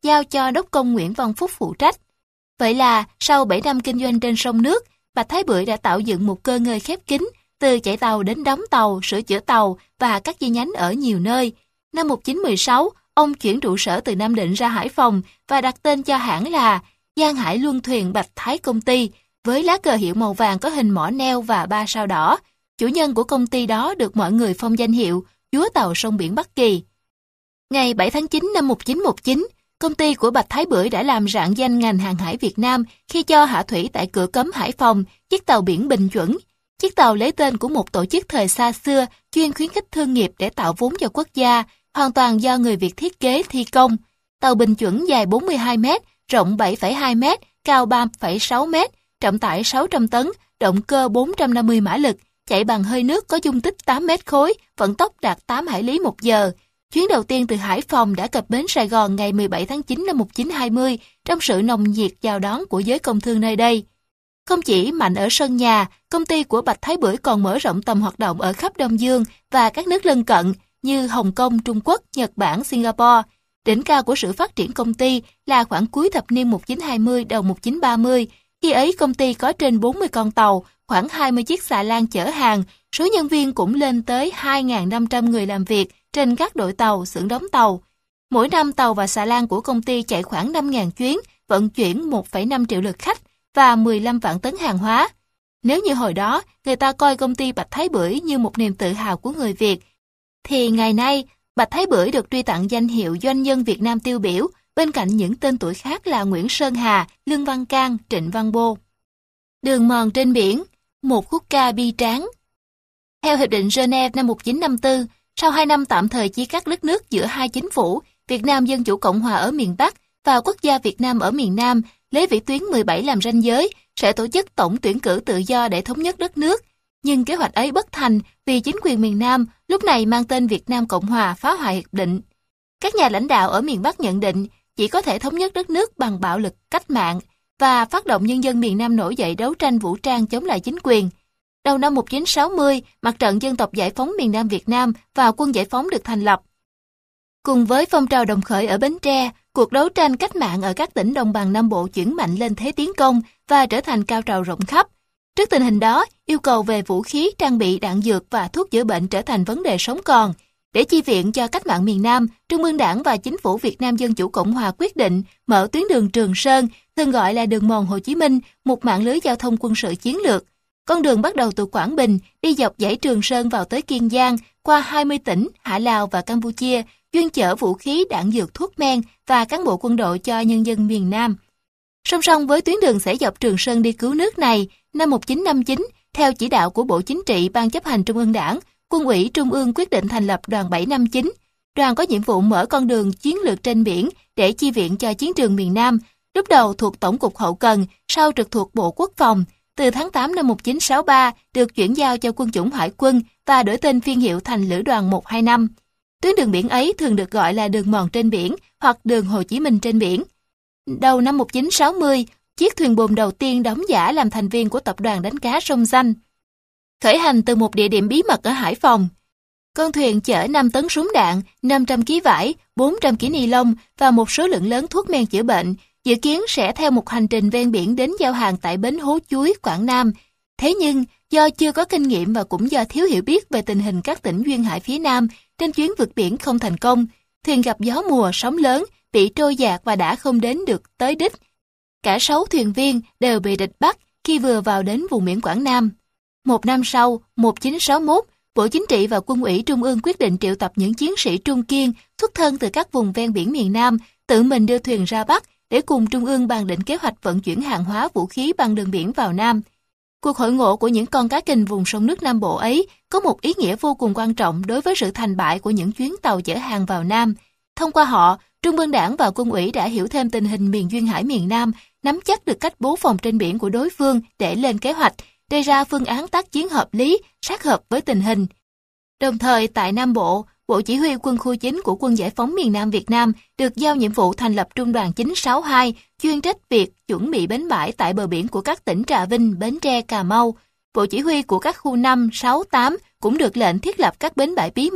giao cho đốc công Nguyễn Văn Phúc phụ trách. Vậy là sau bảy năm kinh doanh trên sông nước, Bạch Thái Bưởi đã tạo dựng một cơ ngơi khép kín, từ chạy tàu đến đóng tàu, sửa chữa tàu và các chi nhánh ở nhiều nơi. Năm một nghìn chín trăm mười sáu, ông chuyển trụ sở từ Nam Định ra Hải Phòng và đặt tên cho hãng là Giang Hải Luân Thuyền Bạch Thái Công ty, với lá cờ hiệu màu vàng có hình mỏ neo và ba sao đỏ. Chủ nhân của công ty đó được mọi người phong danh hiệu Chúa Tàu Sông Biển Bắc Kỳ. Ngày bảy tháng chín năm một nghìn chín trăm mười chín, công ty của Bạch Thái Bưởi đã làm rạng danh ngành hàng hải Việt Nam khi cho hạ thủy tại cửa cấm Hải Phòng chiếc tàu biển Bình Chuẩn. Chiếc tàu lấy tên của một tổ chức thời xa xưa chuyên khuyến khích thương nghiệp để tạo vốn cho quốc gia, hoàn toàn do người Việt thiết kế thi công. Tàu Bình Chuẩn dài bốn mươi hai mét, rộng bảy phẩy hai mét, cao ba phẩy sáu mét, trọng tải sáu trăm tấn, động cơ bốn trăm năm mươi mã lực, chạy bằng hơi nước có dung tích tám mét khối, vận tốc đạt tám hải lý một giờ. Chuyến đầu tiên từ Hải Phòng đã cập bến Sài Gòn ngày mười bảy tháng chín năm một nghìn chín trăm hai mươi trong sự nồng nhiệt chào đón của giới công thương nơi đây. Không chỉ mạnh ở sân nhà, công ty của Bạch Thái Bưởi còn mở rộng tầm hoạt động ở khắp Đông Dương và các nước lân cận như Hồng Kông, Trung Quốc, Nhật Bản, Singapore. Đỉnh cao của sự phát triển công ty là khoảng cuối thập niên một nghìn chín trăm hai mươi đầu một nghìn chín trăm ba mươi. Khi ấy công ty có trên bốn mươi con tàu, khoảng hai mươi chiếc xà lan chở hàng, số nhân viên cũng lên tới hai nghìn năm trăm người làm việc trên các đội tàu, xưởng đóng tàu. Mỗi năm tàu và xà lan của công ty chạy khoảng năm nghìn chuyến, vận chuyển một phẩy năm triệu lượt khách và mười lăm vạn tấn hàng hóa. Nếu như hồi đó người ta coi công ty Bạch Thái Bưởi như một niềm tự hào của người Việt, thì ngày nay Bạch Thái Bưởi được truy tặng danh hiệu doanh nhân Việt Nam tiêu biểu bên cạnh những tên tuổi khác là Nguyễn Sơn Hà, Lương Văn Can, Trịnh Văn Bô. Đường mòn trên biển, một khúc ca bi tráng. Theo Hiệp định Geneva năm một nghìn chín trăm năm mươi tư, sau hai năm tạm thời chia cắt đất nước giữa hai chính phủ, Việt Nam Dân Chủ Cộng Hòa ở miền Bắc và Quốc gia Việt Nam ở miền Nam, lấy vĩ tuyến mười bảy làm ranh giới, sẽ tổ chức tổng tuyển cử tự do để thống nhất đất nước. Nhưng kế hoạch ấy bất thành vì chính quyền miền Nam lúc này mang tên Việt Nam Cộng Hòa phá hoại hiệp định. Các nhà lãnh đạo ở miền Bắc nhận định chỉ có thể thống nhất đất nước bằng bạo lực cách mạng và phát động nhân dân miền Nam nổi dậy đấu tranh vũ trang chống lại chính quyền. Đầu năm một nghìn chín trăm sáu mươi, Mặt trận Dân tộc Giải phóng miền Nam Việt Nam và Quân Giải phóng được thành lập. Cùng với phong trào đồng khởi ở Bến Tre, cuộc đấu tranh cách mạng ở các tỉnh đồng bằng Nam Bộ chuyển mạnh lên thế tiến công và trở thành cao trào rộng khắp. Trước tình hình đó, yêu cầu về vũ khí, trang bị, đạn dược và thuốc chữa bệnh trở thành vấn đề sống còn. Để chi viện cho cách mạng miền Nam, Trung ương Đảng và Chính phủ Việt Nam Dân Chủ Cộng Hòa quyết định mở tuyến đường Trường Sơn, thường gọi là đường mòn Hồ Chí Minh, một mạng lưới giao thông quân sự chiến lược. Con đường bắt đầu từ Quảng Bình, đi dọc dãy Trường Sơn vào tới Kiên Giang, qua hai mươi tỉnh, Hạ Lào và Campuchia, chuyên chở vũ khí, đạn dược, thuốc men và cán bộ quân đội cho nhân dân miền Nam. Song song với tuyến đường sẽ dọc Trường Sơn đi cứu nước này, năm một nghìn chín trăm năm mươi chín, theo chỉ đạo của Bộ Chính trị, Ban chấp hành Trung ương Đảng, Quân ủy Trung ương quyết định thành lập đoàn bảy năm chín. Đoàn có nhiệm vụ mở con đường chiến lược trên biển để chi viện cho chiến trường miền Nam, lúc đầu thuộc Tổng cục Hậu cần, sau trực thuộc Bộ Quốc phòng. Từ tháng tám năm một nghìn chín trăm sáu mươi ba được chuyển giao cho Quân chủng Hải quân và đổi tên phiên hiệu thành Lữ đoàn một hai năm. Tuyến đường biển ấy thường được gọi là đường mòn trên biển hoặc đường Hồ Chí Minh trên biển. Đầu năm một nghìn chín trăm sáu mươi, chiếc thuyền buồm đầu tiên đóng giả làm thành viên của tập đoàn đánh cá Sông Danh khởi hành từ một địa điểm bí mật ở Hải Phòng. Con thuyền chở năm tấn súng đạn, năm trăm ki lô gam vải, bốn trăm ki lô gam ni lông và một số lượng lớn thuốc men chữa bệnh, dự kiến sẽ theo một hành trình ven biển đến giao hàng tại bến Hố Chuối, Quảng Nam. Thế nhưng, do chưa có kinh nghiệm và cũng do thiếu hiểu biết về tình hình các tỉnh duyên hải phía Nam, trên chuyến vượt biển không thành công, thuyền gặp gió mùa, sóng lớn, bị trôi dạt và đã không đến được tới đích. Cả sáu thuyền viên đều bị địch bắt khi vừa vào đến vùng biển Quảng Nam. Một năm sau, một nghìn chín trăm sáu mươi mốt, Bộ Chính trị và Quân ủy Trung ương quyết định triệu tập những chiến sĩ trung kiên xuất thân từ các vùng ven biển miền Nam, tự mình đưa thuyền ra Bắc để cùng Trung ương bàn định kế hoạch vận chuyển hàng hóa vũ khí bằng đường biển vào Nam. Cuộc hội ngộ của những con cá kình vùng sông nước Nam Bộ ấy có một ý nghĩa vô cùng quan trọng đối với sự thành bại của những chuyến tàu chở hàng vào Nam. Thông qua họ, Trung ương Đảng và Quân ủy đã hiểu thêm tình hình miền duyên hải miền Nam, nắm chắc được cách bố phòng trên biển của đối phương để lên kế hoạch, đề ra phương án tác chiến hợp lý, sát hợp với tình hình. Đồng thời tại Nam Bộ, Bộ Chỉ huy Quân khu chín của Quân Giải phóng miền Nam Việt Nam được giao nhiệm vụ thành lập Trung đoàn chín sáu hai, chuyên trách việc chuẩn bị bến bãi tại bờ biển của các tỉnh Trà Vinh, Bến Tre, Cà Mau. Bộ Chỉ huy của các khu năm, sáu, tám cũng được lệnh thiết lập các bến bãi bí mật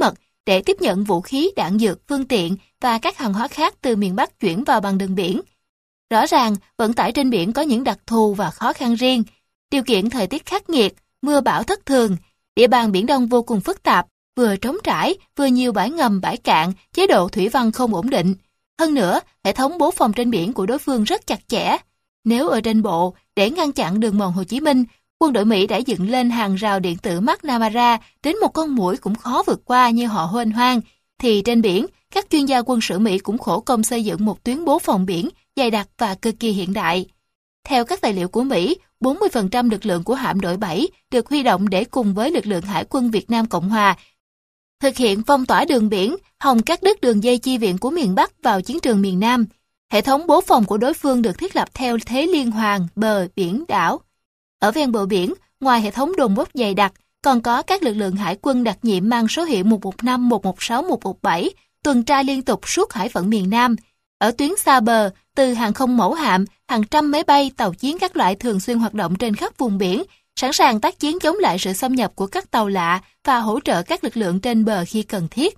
để tiếp nhận vũ khí, đạn dược, phương tiện và các hàng hóa khác từ miền Bắc chuyển vào bằng đường biển. Rõ ràng, vận tải trên biển có những đặc thù và khó khăn riêng. Điều kiện thời tiết khắc nghiệt, mưa bão thất thường, địa bàn Biển Đông vô cùng phức tạp, vừa trống trải, vừa nhiều bãi ngầm, bãi cạn, chế độ thủy văn không ổn định. Hơn nữa, hệ thống bố phòng trên biển của đối phương rất chặt chẽ. Nếu ở trên bộ, để ngăn chặn đường mòn Hồ Chí Minh, quân đội Mỹ đã dựng lên hàng rào điện tử McNamara đến một con muỗi cũng khó vượt qua như họ hoên hoang, thì trên biển, các chuyên gia quân sự Mỹ cũng khổ công xây dựng một tuyến bố phòng biển dày đặc và cực kỳ hiện đại. Theo các tài liệu của Mỹ, bốn mươi phần trăm lực lượng của hạm đội bảy được huy động để cùng với lực lượng Hải quân Việt Nam Cộng Hòa thực hiện phong tỏa đường biển, hòng cắt đứt đường dây chi viện của miền Bắc vào chiến trường miền Nam. Hệ thống bố phòng của đối phương được thiết lập theo thế liên hoàn bờ, biển, đảo. Ở ven bờ biển, ngoài hệ thống đồn bốt dày đặc, còn có các lực lượng hải quân đặc nhiệm mang số hiệu một một năm, một một sáu, một một bảy tuần tra liên tục suốt hải phận miền Nam. Ở tuyến xa bờ, từ hàng không mẫu hạm, hàng trăm máy bay, tàu chiến các loại thường xuyên hoạt động trên khắp vùng biển, sẵn sàng tác chiến chống lại sự xâm nhập của các tàu lạ và hỗ trợ các lực lượng trên bờ khi cần thiết.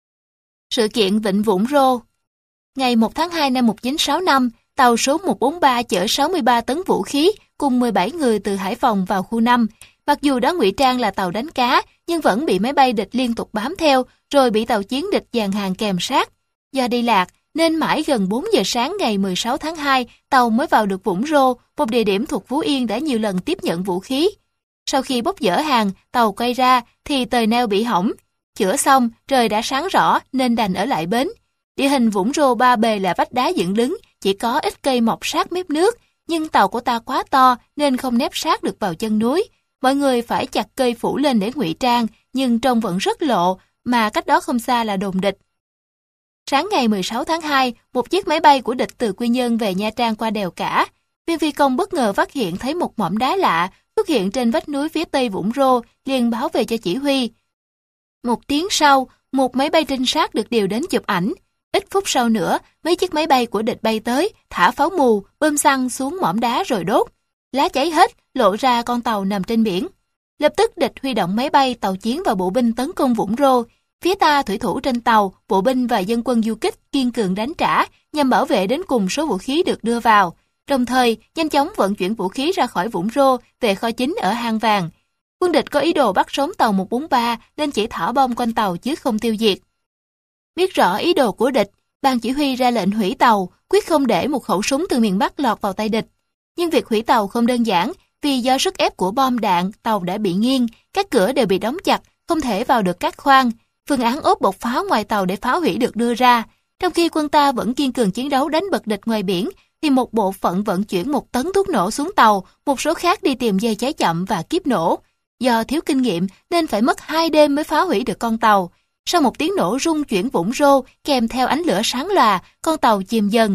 Sự kiện Vịnh Vũng Rô. Ngày một tháng hai năm một nghìn chín trăm sáu mươi lăm, tàu số một bốn ba chở sáu mươi ba tấn vũ khí cùng mười bảy người từ Hải Phòng vào khu năm. Mặc dù đã ngụy trang là tàu đánh cá, nhưng vẫn bị máy bay địch liên tục bám theo, rồi bị tàu chiến địch dàn hàng kèm sát. Do đi lạc, nên mãi gần bốn giờ sáng ngày mười sáu tháng hai, tàu mới vào được Vũng Rô, một địa điểm thuộc Phú Yên đã nhiều lần tiếp nhận vũ khí. Sau khi bốc dỡ hàng, tàu quay ra thì tời neo bị hỏng. Chữa xong, trời đã sáng rõ nên đành ở lại bến. Địa hình Vũng Rô ba bề là vách đá dựng đứng, chỉ có ít cây mọc sát mép nước, nhưng tàu của ta quá to nên không nép sát được vào chân núi. Mọi người phải chặt cây phủ lên để ngụy trang, nhưng trông vẫn rất lộ, mà cách đó không xa là đồn địch. Sáng ngày mười sáu tháng hai, một chiếc máy bay của địch từ Quy Nhơn về Nha Trang qua đèo Cả. Viên phi công bất ngờ phát hiện thấy một mỏm đá lạ xuất hiện trên vách núi phía tây Vũng Rô, liền báo về cho chỉ huy. Một tiếng sau, một máy bay trinh sát được điều đến chụp ảnh. Ít phút sau nữa, mấy chiếc máy bay của địch bay tới, thả pháo mù, bơm xăng xuống mỏm đá rồi đốt. Lá cháy hết, lộ ra con tàu nằm trên biển. Lập tức địch huy động máy bay, tàu chiến và bộ binh tấn công Vũng Rô. Phía ta thủy thủ trên tàu, bộ binh và dân quân du kích kiên cường đánh trả nhằm bảo vệ đến cùng số vũ khí được đưa vào. Đồng thời, nhanh chóng vận chuyển vũ khí ra khỏi Vũng Rô về kho chính ở Hang Vàng. Quân địch có ý đồ bắt sống tàu một bốn ba nên chỉ thả bom quanh tàu chứ không tiêu diệt. Biết rõ ý đồ của địch, ban chỉ huy ra lệnh hủy tàu, quyết không để một khẩu súng từ miền Bắc lọt vào tay địch. Nhưng việc hủy tàu không đơn giản, vì do sức ép của bom đạn, tàu đã bị nghiêng, các cửa đều bị đóng chặt, không thể vào được các khoang. Phương án ốp bột pháo ngoài tàu để phá hủy được đưa ra. Trong khi quân ta vẫn kiên cường chiến đấu đánh bật địch ngoài biển, thì một bộ phận vận chuyển một tấn thuốc nổ xuống tàu, một số khác đi tìm dây cháy chậm và kiếp nổ. Do thiếu kinh nghiệm nên phải mất hai đêm mới phá hủy được con tàu. Sau một tiếng nổ rung chuyển Vũng Rô, kèm theo ánh lửa sáng lòa, con tàu chìm dần.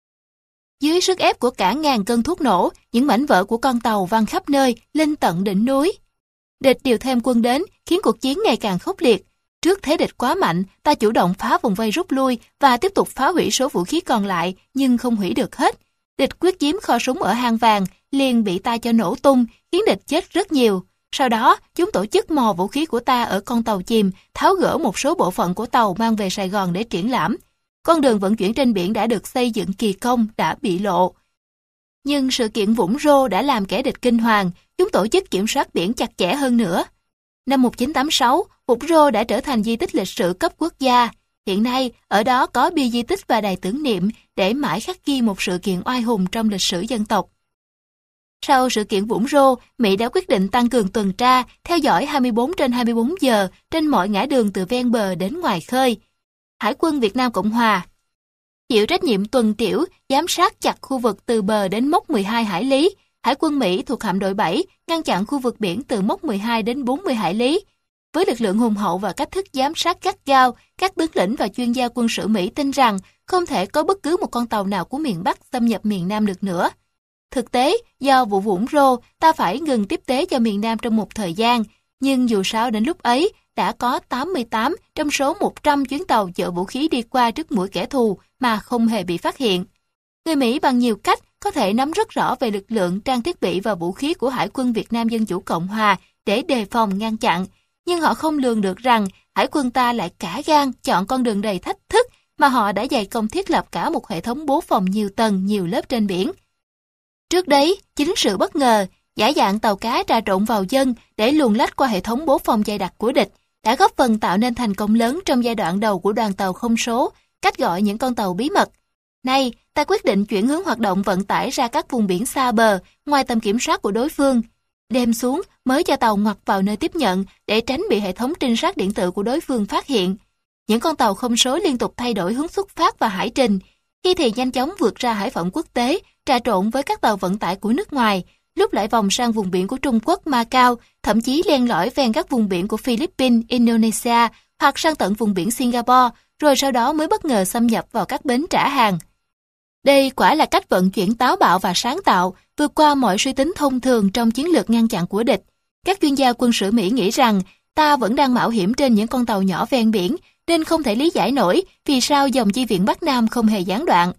Dưới sức ép của cả ngàn cân thuốc nổ, những mảnh vỡ của con tàu văng khắp nơi, lên tận đỉnh núi. Địch điều thêm quân đến, khiến cuộc chiến ngày càng khốc liệt. Trước thế địch quá mạnh, ta chủ động phá vùng vây rút lui và tiếp tục phá hủy số vũ khí còn lại, nhưng không hủy được hết. Địch quyết chiếm kho súng ở Hang Vàng, liền bị ta cho nổ tung, khiến địch chết rất nhiều. Sau đó, chúng tổ chức mò vũ khí của ta ở con tàu chìm, tháo gỡ một số bộ phận của tàu mang về Sài Gòn để triển lãm. Con đường vận chuyển trên biển đã được xây dựng kỳ công, đã bị lộ. Nhưng sự kiện Vũng Rô đã làm kẻ địch kinh hoàng, chúng tổ chức kiểm soát biển chặt chẽ hơn nữa. Năm một nghìn chín trăm tám mươi sáu, Vũng Rô đã trở thành di tích lịch sử cấp quốc gia. Hiện nay, ở đó có bia di tích và đài tưởng niệm để mãi khắc ghi một sự kiện oai hùng trong lịch sử dân tộc. Sau sự kiện Vũng Rô, Mỹ đã quyết định tăng cường tuần tra, theo dõi hai mươi bốn trên hai mươi bốn giờ trên mọi ngã đường từ ven bờ đến ngoài khơi. Hải quân Việt Nam Cộng Hòa chịu trách nhiệm tuần tiễu, giám sát chặt khu vực từ bờ đến mốc mười hai hải lý. Hải quân Mỹ thuộc hạm đội bảy ngăn chặn khu vực biển từ mốc mười hai đến bốn mươi hải lý. Với lực lượng hùng hậu và cách thức giám sát gắt gao, các tướng lĩnh và chuyên gia quân sự Mỹ tin rằng không thể có bất cứ một con tàu nào của miền Bắc xâm nhập miền Nam được nữa. Thực tế, do vụ Vũng Rô, ta phải ngừng tiếp tế cho miền Nam trong một thời gian, nhưng dù sao đến lúc ấy, đã có tám mươi tám trong số một trăm chuyến tàu chở vũ khí đi qua trước mũi kẻ thù mà không hề bị phát hiện. Người Mỹ bằng nhiều cách có thể nắm rất rõ về lực lượng, trang thiết bị và vũ khí của Hải quân Việt Nam Dân Chủ Cộng Hòa để đề phòng ngăn chặn, nhưng họ không lường được rằng hải quân ta lại cả gan chọn con đường đầy thách thức mà họ đã dày công thiết lập cả một hệ thống bố phòng nhiều tầng, nhiều lớp trên biển. Trước đấy, chính sự bất ngờ, giả dạng tàu cá trà trộn vào dân để luồn lách qua hệ thống bố phòng dày đặc của địch đã góp phần tạo nên thành công lớn trong giai đoạn đầu của đoàn tàu không số, cách gọi những con tàu bí mật. Nay, ta quyết định chuyển hướng hoạt động vận tải ra các vùng biển xa bờ, ngoài tầm kiểm soát của đối phương. Đêm xuống mới cho tàu ngoặt vào nơi tiếp nhận để tránh bị hệ thống trinh sát điện tử của đối phương phát hiện. Những con tàu không số liên tục thay đổi hướng xuất phát và hải trình, khi thì nhanh chóng vượt ra hải phận quốc tế, trà trộn với các tàu vận tải của nước ngoài, lúc lại vòng sang vùng biển của Trung Quốc, Macau, thậm chí len lỏi ven các vùng biển của Philippines, Indonesia hoặc sang tận vùng biển Singapore, rồi sau đó mới bất ngờ xâm nhập vào các bến trả hàng. Đây quả là cách vận chuyển táo bạo và sáng tạo, vượt qua mọi suy tính thông thường trong chiến lược ngăn chặn của địch. Các chuyên gia quân sự Mỹ nghĩ rằng ta vẫn đang mạo hiểm trên những con tàu nhỏ ven biển, nên không thể lý giải nổi vì sao dòng chi viện Bắc Nam không hề gián đoạn.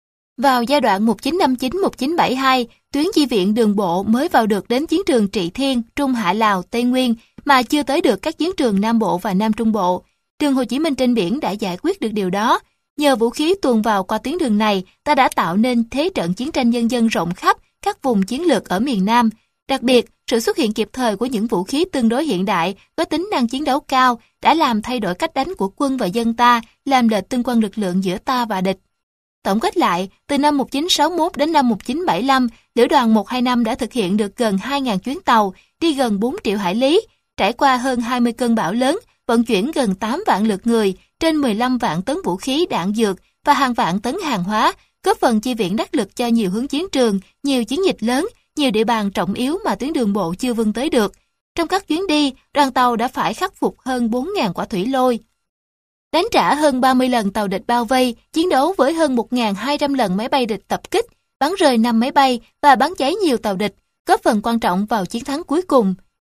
Vào giai đoạn một nghìn chín trăm năm mươi chín đến một nghìn chín trăm bảy mươi hai, tuyến chi viện đường bộ mới vào được đến chiến trường Trị Thiên, Trung Hạ Lào, Tây Nguyên, mà chưa tới được các chiến trường Nam Bộ và Nam Trung Bộ. Đường Hồ Chí Minh trên biển đã giải quyết được điều đó. Nhờ vũ khí tuồn vào qua tuyến đường này, ta đã tạo nên thế trận chiến tranh nhân dân rộng khắp các vùng chiến lược ở miền Nam. Đặc biệt, sự xuất hiện kịp thời của những vũ khí tương đối hiện đại có tính năng chiến đấu cao đã làm thay đổi cách đánh của quân và dân ta, làm lệch tương quan lực lượng giữa ta và địch. Tổng kết lại, từ năm một nghìn chín trăm sáu mươi mốt đến năm một nghìn chín trăm bảy mươi lăm, Lữ đoàn một hai năm đã thực hiện được gần hai nghìn chuyến tàu, đi gần bốn triệu hải lý, trải qua hơn hai mươi cơn bão lớn, vận chuyển gần tám vạn lượt người, trên mười lăm vạn tấn vũ khí, đạn dược và hàng vạn tấn hàng hóa, góp phần chi viện đắc lực cho nhiều hướng chiến trường, nhiều chiến dịch lớn, nhiều địa bàn trọng yếu mà tuyến đường bộ chưa vươn tới được. Trong các chuyến đi, đoàn tàu đã phải khắc phục hơn bốn nghìn quả thủy lôi, đánh trả hơn ba mươi lần tàu địch bao vây, chiến đấu với hơn một nghìn hai trăm lần máy bay địch tập kích, bắn rơi năm máy bay và bắn cháy nhiều tàu địch, góp phần quan trọng vào chiến thắng cuối cùng.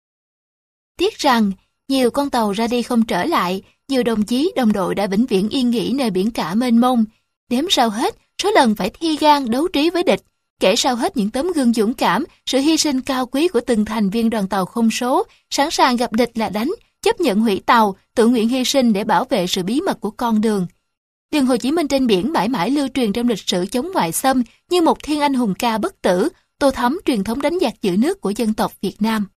Tiếc rằng, nhiều con tàu ra đi không trở lại, nhiều đồng chí, đồng đội đã vĩnh viễn yên nghỉ nơi biển cả mênh mông. Đếm sau hết, số lần phải thi gan đấu trí với địch, kể sau hết những tấm gương dũng cảm, sự hy sinh cao quý của từng thành viên đoàn tàu không số, sẵn sàng gặp địch là đánh, chấp nhận hủy tàu, tự nguyện hy sinh để bảo vệ sự bí mật của con đường. Đường Hồ Chí Minh trên biển mãi mãi lưu truyền trong lịch sử chống ngoại xâm như một thiên anh hùng ca bất tử, tô thắm truyền thống đánh giặc giữ nước của dân tộc Việt Nam.